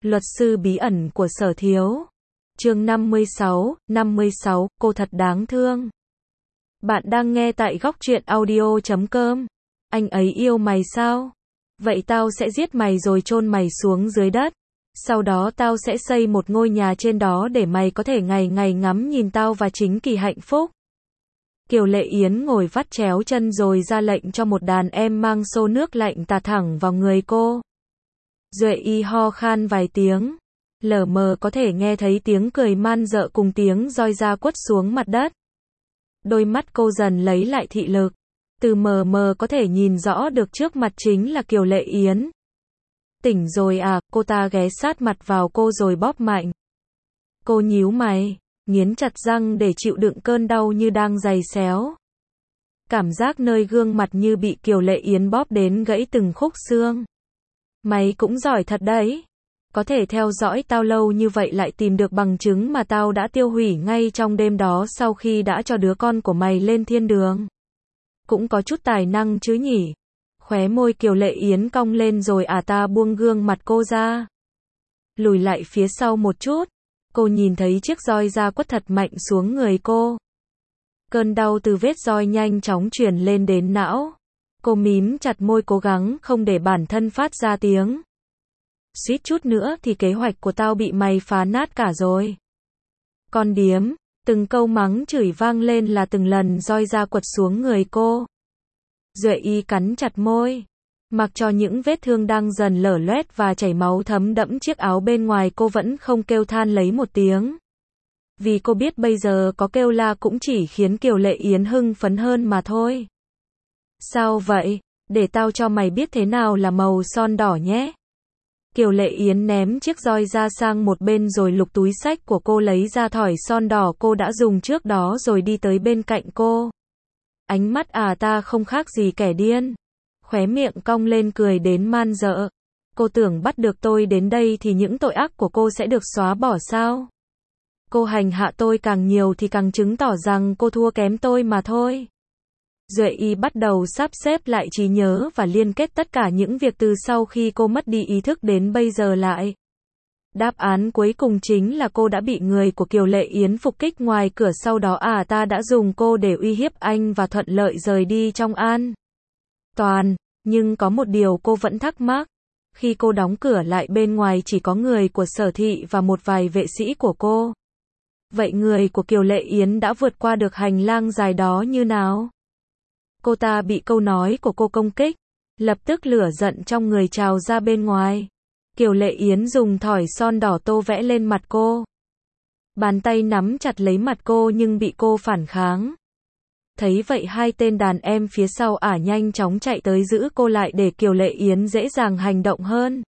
Luật sư bí ẩn của Sở Thiếu. Chương 56, cô thật đáng thương. Bạn đang nghe tại góc truyện audio.com. Anh ấy yêu mày sao? Vậy tao sẽ giết mày rồi chôn mày xuống dưới đất. Sau đó tao sẽ xây một ngôi nhà trên đó để mày có thể ngày ngày ngắm nhìn tao và Chính Kỳ hạnh phúc. Kiều Lệ Yến ngồi vắt chéo chân rồi ra lệnh cho một đàn em mang xô nước lạnh tạt thẳng vào người cô. Duệ Y ho khan vài tiếng, lờ mờ có thể nghe thấy tiếng cười man dợ cùng tiếng roi da quất xuống mặt đất. Đôi mắt cô dần lấy lại thị lực, từ mờ mờ có thể nhìn rõ được trước mặt chính là Kiều Lệ Yến. Tỉnh rồi à? Cô ta ghé sát mặt vào cô rồi bóp mạnh. Cô nhíu mày, nghiến chặt răng để chịu đựng cơn đau như đang giày xéo. Cảm giác nơi gương mặt như bị Kiều Lệ Yến bóp đến gãy từng khúc xương. Mày cũng giỏi thật đấy. Có thể theo dõi tao lâu như vậy lại tìm được bằng chứng mà tao đã tiêu hủy ngay trong đêm đó sau khi đã cho đứa con của mày lên thiên đường. Cũng có chút tài năng chứ nhỉ. Khóe môi Kiều Lệ Yến cong lên rồi ta buông gương mặt cô ra. Lùi lại phía sau một chút. Cô nhìn thấy chiếc roi da quất thật mạnh xuống người cô. Cơn đau từ vết roi nhanh chóng truyền lên đến não. Cô mím chặt môi cố gắng không để bản thân phát ra tiếng. Suýt chút nữa thì kế hoạch của tao bị mày phá nát cả rồi. Con điếm, từng câu mắng chửi vang lên là từng lần roi da quật xuống người cô. Duệ Y cắn chặt môi. Mặc cho những vết thương đang dần lở loét và chảy máu thấm đẫm chiếc áo bên ngoài, cô vẫn không kêu than lấy một tiếng. Vì cô biết bây giờ có kêu la cũng chỉ khiến Kiều Lệ Yến hưng phấn hơn mà thôi. Sao vậy? Để tao cho mày biết thế nào là màu son đỏ nhé. Kiều Lệ Yến ném chiếc roi ra sang một bên rồi lục túi xách của cô lấy ra thỏi son đỏ cô đã dùng trước đó rồi đi tới bên cạnh cô. Ánh mắt ta không khác gì kẻ điên. Khóe miệng cong lên cười đến man dợ. Cô tưởng bắt được tôi đến đây thì những tội ác của cô sẽ được xóa bỏ sao? Cô hành hạ tôi càng nhiều thì càng chứng tỏ rằng cô thua kém tôi mà thôi. Duệ Y bắt đầu sắp xếp lại trí nhớ và liên kết tất cả những việc từ sau khi cô mất đi ý thức đến bây giờ lại. Đáp án cuối cùng chính là cô đã bị người của Kiều Lệ Yến phục kích ngoài cửa, sau đó ta đã dùng cô để uy hiếp anh và thuận lợi rời đi trong an toàn. Nhưng có một điều cô vẫn thắc mắc. Khi cô đóng cửa lại bên ngoài chỉ có người của Sở Thị và một vài vệ sĩ của cô. Vậy người của Kiều Lệ Yến đã vượt qua được hành lang dài đó như nào? Cô ta bị câu nói của cô công kích. Lập tức lửa giận trong người trào ra bên ngoài. Kiều Lệ Yến dùng thỏi son đỏ tô vẽ lên mặt cô. Bàn tay nắm chặt lấy mặt cô nhưng bị cô phản kháng. Thấy vậy hai tên đàn em phía sau nhanh chóng chạy tới giữ cô lại để Kiều Lệ Yến dễ dàng hành động hơn.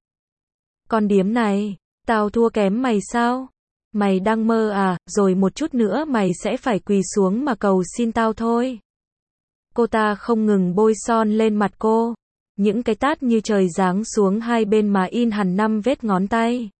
Con điếm này, tao thua kém mày sao? Mày đang mơ à? Rồi một chút nữa mày sẽ phải quỳ xuống mà cầu xin tao thôi. Cô ta không ngừng bôi son lên mặt cô. Những cái tát như trời giáng xuống hai bên má in hẳn 5 vết ngón tay.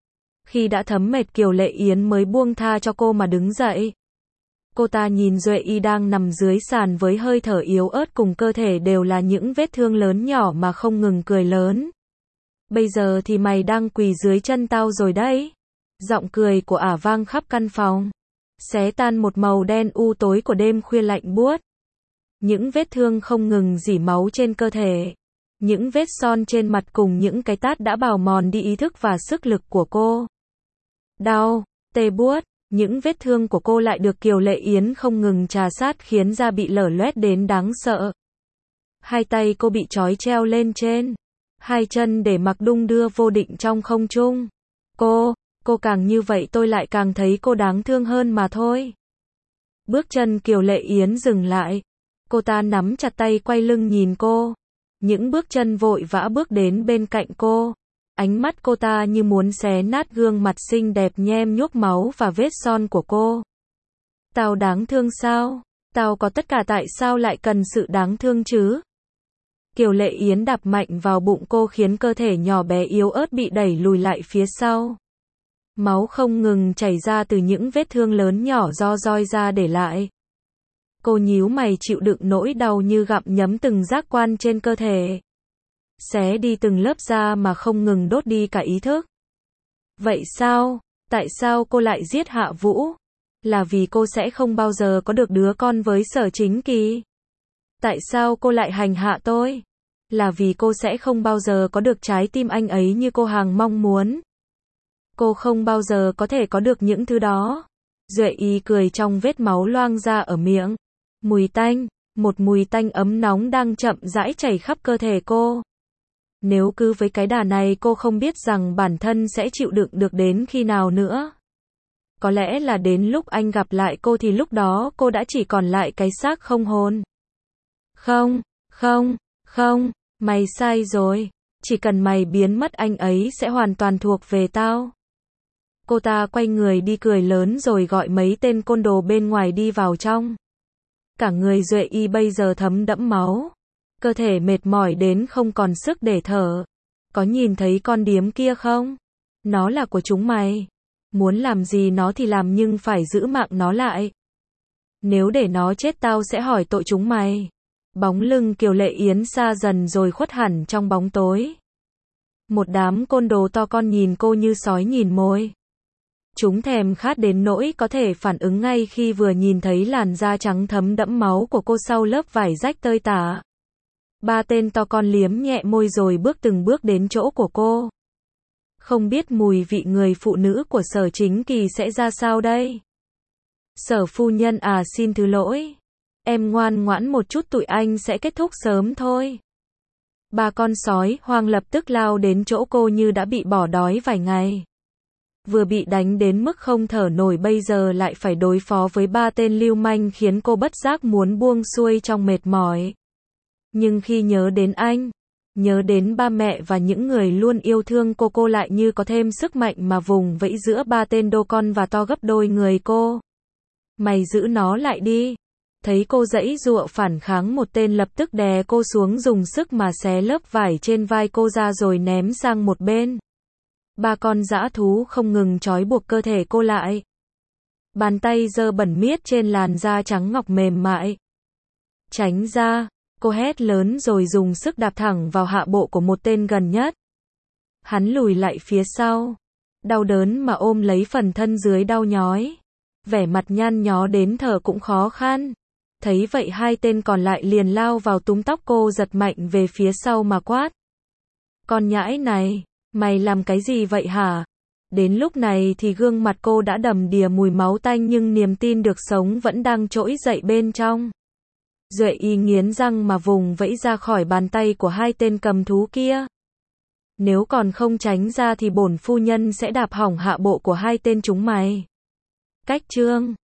Khi đã thấm mệt Kiều Lệ Yến mới buông tha cho cô mà đứng dậy. Cô ta nhìn Duệ Y đang nằm dưới sàn với hơi thở yếu ớt cùng cơ thể đều là những vết thương lớn nhỏ mà không ngừng cười lớn. Bây giờ thì mày đang quỳ dưới chân tao rồi đấy. Giọng cười của vang khắp căn phòng. Xé tan một màu đen u tối của đêm khuya lạnh buốt. Những vết thương không ngừng rỉ máu trên cơ thể. Những vết son trên mặt cùng những cái tát đã bào mòn đi ý thức và sức lực của cô. Đau, tê buốt. Những vết thương của cô lại được Kiều Lệ Yến không ngừng trà sát khiến da bị lở loét đến đáng sợ. Hai tay cô bị trói treo lên trên. Hai chân để mặc đung đưa vô định trong không trung. Cô càng như vậy tôi lại càng thấy cô đáng thương hơn mà thôi. Bước chân Kiều Lệ Yến dừng lại. Cô ta nắm chặt tay quay lưng nhìn cô. Những bước chân vội vã bước đến bên cạnh cô. Ánh mắt cô ta như muốn xé nát gương mặt xinh đẹp nhem nhuốc máu và vết son của cô. Tao đáng thương sao? Tao có tất cả tại sao lại cần sự đáng thương chứ? Kiều Lệ Yến đạp mạnh vào bụng cô khiến cơ thể nhỏ bé yếu ớt bị đẩy lùi lại phía sau. Máu không ngừng chảy ra từ những vết thương lớn nhỏ do roi da để lại. Cô nhíu mày chịu đựng nỗi đau như gặm nhấm từng giác quan trên cơ thể. Xé đi từng lớp da mà không ngừng đốt đi cả ý thức. Vậy sao? Tại sao cô lại giết Hạ Vũ? Là vì cô sẽ không bao giờ có được đứa con với Sở Chính Kỳ. Tại sao cô lại hành hạ tôi? Là vì cô sẽ không bao giờ có được trái tim anh ấy như cô Hằng mong muốn. Cô không bao giờ có thể có được những thứ đó. Duệ Y cười trong vết máu loang ra ở miệng. Mùi tanh, một mùi tanh ấm nóng đang chậm rãi chảy khắp cơ thể cô. Nếu cứ với cái đà này cô không biết rằng bản thân sẽ chịu đựng được đến khi nào nữa. Có lẽ là đến lúc anh gặp lại cô thì lúc đó cô đã chỉ còn lại cái xác không hồn. Không, không, không, mày sai rồi. Chỉ cần mày biến mất anh ấy sẽ hoàn toàn thuộc về tao. Cô ta quay người đi cười lớn rồi gọi mấy tên côn đồ bên ngoài đi vào trong. Cả người Duệ Y bây giờ thấm đẫm máu. Cơ thể mệt mỏi đến không còn sức để thở. Có nhìn thấy con điếm kia không? Nó là của chúng mày. Muốn làm gì nó thì làm nhưng phải giữ mạng nó lại. Nếu để nó chết tao sẽ hỏi tội chúng mày. Bóng lưng Kiều Lệ Yến xa dần rồi khuất hẳn trong bóng tối. Một đám côn đồ to con nhìn cô như sói nhìn mồi. Chúng thèm khát đến nỗi có thể phản ứng ngay khi vừa nhìn thấy làn da trắng thấm đẫm máu của cô sau lớp vải rách tơi tả. Ba tên to con liếm nhẹ môi rồi bước từng bước đến chỗ của cô. Không biết mùi vị người phụ nữ của Sở Chính Kỳ sẽ ra sao đây? Sở phu nhân à, xin thứ lỗi. Em ngoan ngoãn một chút, tụi anh sẽ kết thúc sớm thôi. Ba con sói hoang lập tức lao đến chỗ cô như đã bị bỏ đói vài ngày. Vừa bị đánh đến mức không thở nổi bây giờ lại phải đối phó với ba tên lưu manh khiến cô bất giác muốn buông xuôi trong mệt mỏi. Nhưng khi nhớ đến anh, nhớ đến ba mẹ và những người luôn yêu thương cô lại như có thêm sức mạnh mà vùng vẫy giữa ba tên đô con và to gấp đôi người cô. Mày giữ nó lại đi. Thấy cô giãy giụa phản kháng, một tên lập tức đè cô xuống dùng sức mà xé lớp vải trên vai cô ra rồi ném sang một bên. Ba con dã thú không ngừng trói buộc cơ thể cô lại. Bàn tay dơ bẩn miết trên làn da trắng ngọc mềm mại. Tránh ra, cô hét lớn rồi dùng sức đạp thẳng vào hạ bộ của một tên gần nhất. Hắn lùi lại phía sau. Đau đớn mà ôm lấy phần thân dưới đau nhói. Vẻ mặt nhăn nhó đến thở cũng khó khăn. Thấy vậy hai tên còn lại liền lao vào túm tóc cô giật mạnh về phía sau mà quát. Con nhãi này, mày làm cái gì vậy hả? Đến lúc này thì gương mặt cô đã đầm đìa mùi máu tanh nhưng niềm tin được sống vẫn đang trỗi dậy bên trong. Duệ Y nghiến răng mà vùng vẫy ra khỏi bàn tay của hai tên cầm thú kia. Nếu còn không tránh ra thì bổn phu nhân sẽ đạp hỏng hạ bộ của hai tên chúng mày. Cách chương